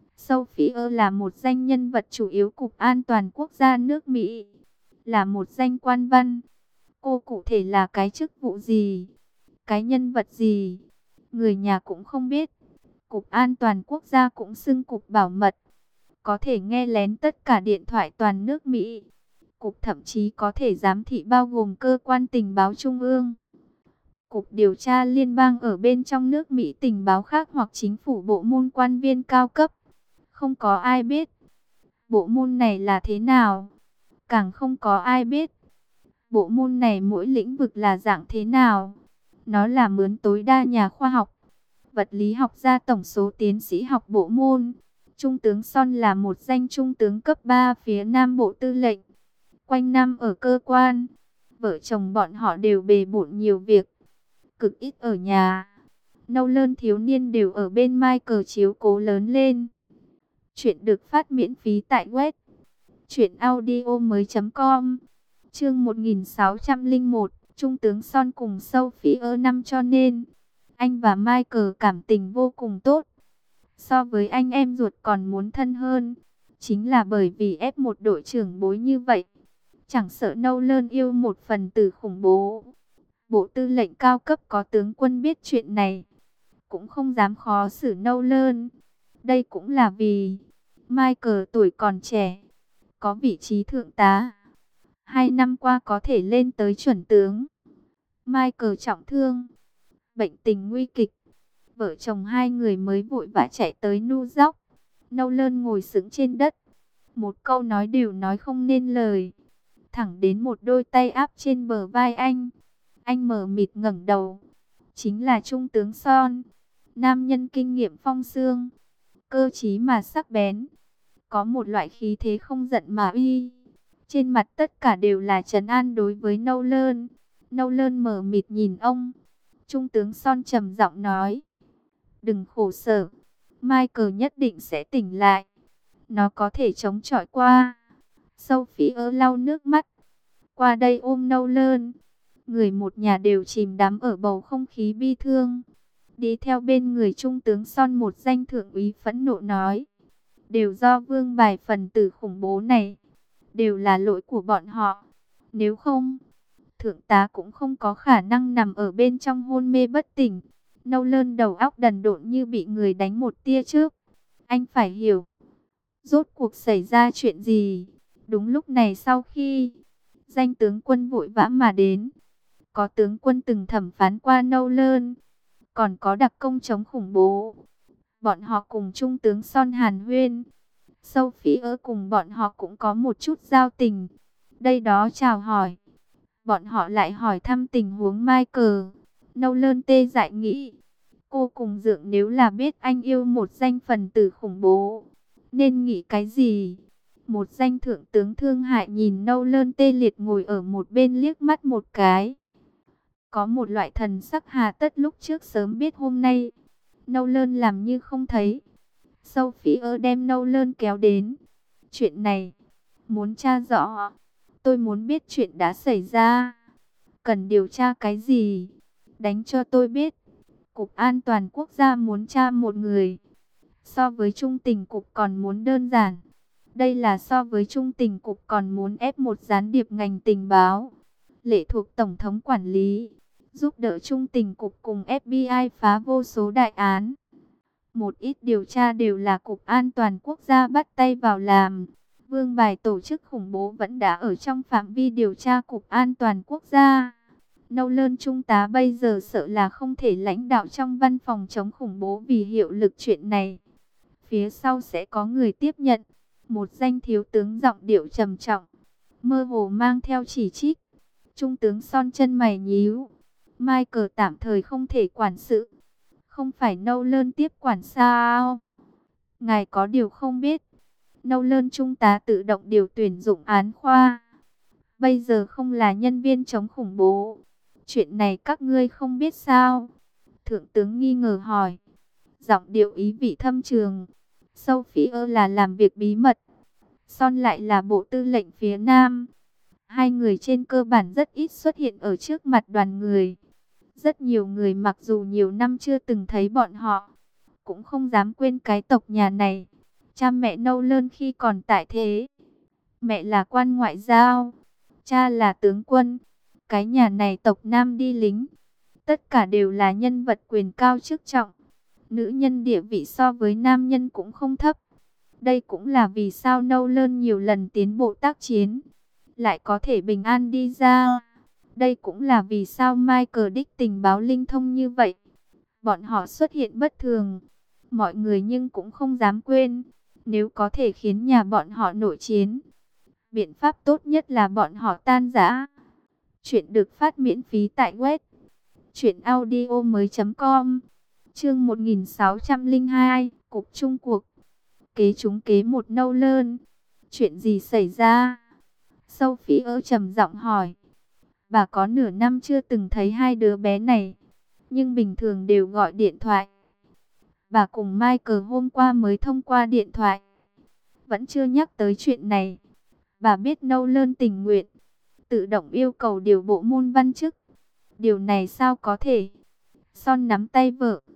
Sophie là một danh nhân vật chủ yếu Cục An toàn Quốc gia nước Mỹ. Là một danh quan văn. Cô cụ thể là cái chức vụ gì? Cái nhân vật gì? Người nhà cũng không biết. Cục An toàn Quốc gia cũng xưng Cục Bảo mật. Có thể nghe lén tất cả điện thoại toàn nước Mỹ. Cục thậm chí có thể giám thị bao gồm cơ quan tình báo trung ương. Cục điều tra liên bang ở bên trong nước Mỹ tình báo khác hoặc chính phủ bộ môn quan viên cao cấp. Không có ai biết bộ môn này là thế nào. Càng không có ai biết bộ môn này mỗi lĩnh vực là dạng thế nào. Nó là mướn tối đa nhà khoa học, vật lý học ra tổng số tiến sĩ học bộ môn. Trung tướng Son là một danh trung tướng cấp 3 phía Nam Bộ Tư lệnh. Quanh năm ở cơ quan, vợ chồng bọn họ đều bề bộn nhiều việc, cực ít ở nhà. Nâu Lơn thiếu niên đều ở bên Michael chiếu cố lớn lên. Chuyện được phát miễn phí tại web truyệnaudiomoi.com. Chương 1601, Trung tướng Son cùng Sophie năm cho nên anh và Michael cảm tình vô cùng tốt. So với anh em ruột còn muốn thân hơn. Chính là bởi vì ép một đội trưởng bối như vậy. Chẳng sợ Nâu Lơn yêu một phần tử khủng bố. Bộ tư lệnh cao cấp có tướng quân biết chuyện này, cũng không dám khó xử Nâu Lơn. Đây cũng là vì Michael tuổi còn trẻ, có vị trí thượng tá. 2 năm qua có thể lên tới chuẩn tướng. Michael trọng thương, bệnh tình nguy kịch. Vợ chồng hai người mới vội vã chạy tới New York. Nâu Lơn ngồi sững trên đất, một câu nói đều nói không nên lời, thẳng đến một đôi tay áp trên bờ vai anh. Anh mờ mịt ngẩng đầu, chính là Trung tướng Son, nam nhân kinh nghiệm phong xương, cơ trí mà sắc bén, có một loại khí thế không giận mà uy. Trên mặt tất cả đều là trấn an đối với Nâu Lơn. Nâu Lơn mờ mịt nhìn ông. Trung tướng Son trầm giọng nói, đừng khổ sở, Michael nhất định sẽ tỉnh lại, nó có thể chống chọi qua. Sophie lau nước mắt, qua đây ôm Nâu Lơn. Người một nhà đều chìm đắm ở bầu không khí bi thương. Đi theo bên người Trung tướng Son một danh thượng úy phẫn nộ nói, đều do Vương Bài phần tử khủng bố này, đều là lỗi của bọn họ. Nếu không, thượng tá cũng không có khả năng nằm ở bên trong hôn mê bất tỉnh. Nâu Lơn đầu óc đần độn như bị người đánh một tia trước. Anh phải hiểu, rốt cuộc xảy ra chuyện gì. Đúng lúc này, sau khi danh tướng quân vội vã mà đến, có tướng quân từng thẩm phán qua Nâu Lơn, còn có đặc công chống khủng bố. Bọn họ cùng Trung tướng Son hàn huyên. Sophie cùng bọn họ cũng có một chút giao tình. Đây đó chào hỏi. Bọn họ lại hỏi thăm tình huống Michael. Nâu Lơn tê dại nghĩ, cô cùng Dượng nếu là biết anh yêu một danh phần tử khủng bố, nên nghĩ cái gì? Một danh thượng tướng thương hại nhìn Nâu Lơn tê liệt ngồi ở một bên liếc mắt một cái. Có một loại thần sắc hà tất lúc trước sớm biết hôm nay. Nâu Lơn làm như không thấy. Sophie đem Nâu Lơn kéo đến. Chuyện này, muốn tra rõ. Tôi muốn biết chuyện đã xảy ra. Cần điều tra cái gì? Đánh cho tôi biết. Cục An toàn Quốc gia muốn tra một người. So với Trung tình cục còn muốn đơn giản. Đây là so với Trung tình cục còn muốn ép một gián điệp ngành tình báo, lệ thuộc Tổng thống quản lý, giúp đỡ Trung tình cục cùng FBI phá vô số đại án. Một ít điều tra đều là Cục An toàn Quốc gia bắt tay vào làm. Vương bài tổ chức khủng bố vẫn đã ở trong phạm vi điều tra Cục An toàn Quốc gia. Nâu Lơn trung tá bây giờ sợ là không thể lãnh đạo trong văn phòng chống khủng bố vì hiệu lực chuyện này. Phía sau sẽ có người tiếp nhận. Một danh thiếu tướng giọng điệu trầm trọng, mơ hồ mang theo chỉ trích. Trung tướng Son chân mày nhíu. Michael tạm thời không thể quản sự. Không phải Nâu Lơn tiếp quản sao? Ngài có điều không biết. Nâu Lơn trung tá tự động điều tuyển dụng án khoa. Bây giờ không là nhân viên chống khủng bố. Chuyện này các ngươi không biết sao? Thượng tướng nghi ngờ hỏi. Giọng điệu ý vị thâm trường. Sophie là làm việc bí mật, Son lại là bộ tư lệnh phía Nam. Hai người trên cơ bản rất ít xuất hiện ở trước mặt đoàn người. Rất nhiều người mặc dù nhiều năm chưa từng thấy bọn họ, cũng không dám quên cái tộc nhà này. Cha mẹ Nâu Lơn khi còn tại thế, mẹ là quan ngoại giao, cha là tướng quân. Cái nhà này tộc Nam đi lính, tất cả đều là nhân vật quyền cao chức trọng. Nữ nhân địa vị so với nam nhân cũng không thấp. Đây cũng là vì sao Nâu Lơn nhiều lần tiến bộ tác chiến, lại có thể bình an đi ra. Đây cũng là vì sao Michael đích tình báo linh thông như vậy. Bọn họ xuất hiện bất thường, mọi người nhưng cũng không dám quên. Nếu có thể khiến nhà bọn họ nội chiến, biện pháp tốt nhất là bọn họ tan rã. Chuyện được phát miễn phí tại web truyệnaudiomoi.com. Chương 1602, Cục Trung cuộc. Kế trúng kế một Nâu Lơn. Chuyện gì xảy ra? Sophie trầm giọng hỏi. Bà có nửa năm chưa từng thấy hai đứa bé này, nhưng bình thường đều gọi điện thoại. Bà cùng Michael hôm qua mới thông qua điện thoại, vẫn chưa nhắc tới chuyện này. Bà biết Nâu Lơn tình nguyện, tự động yêu cầu điều bộ môn văn chức. Điều này sao có thể? Son nắm tay vợ,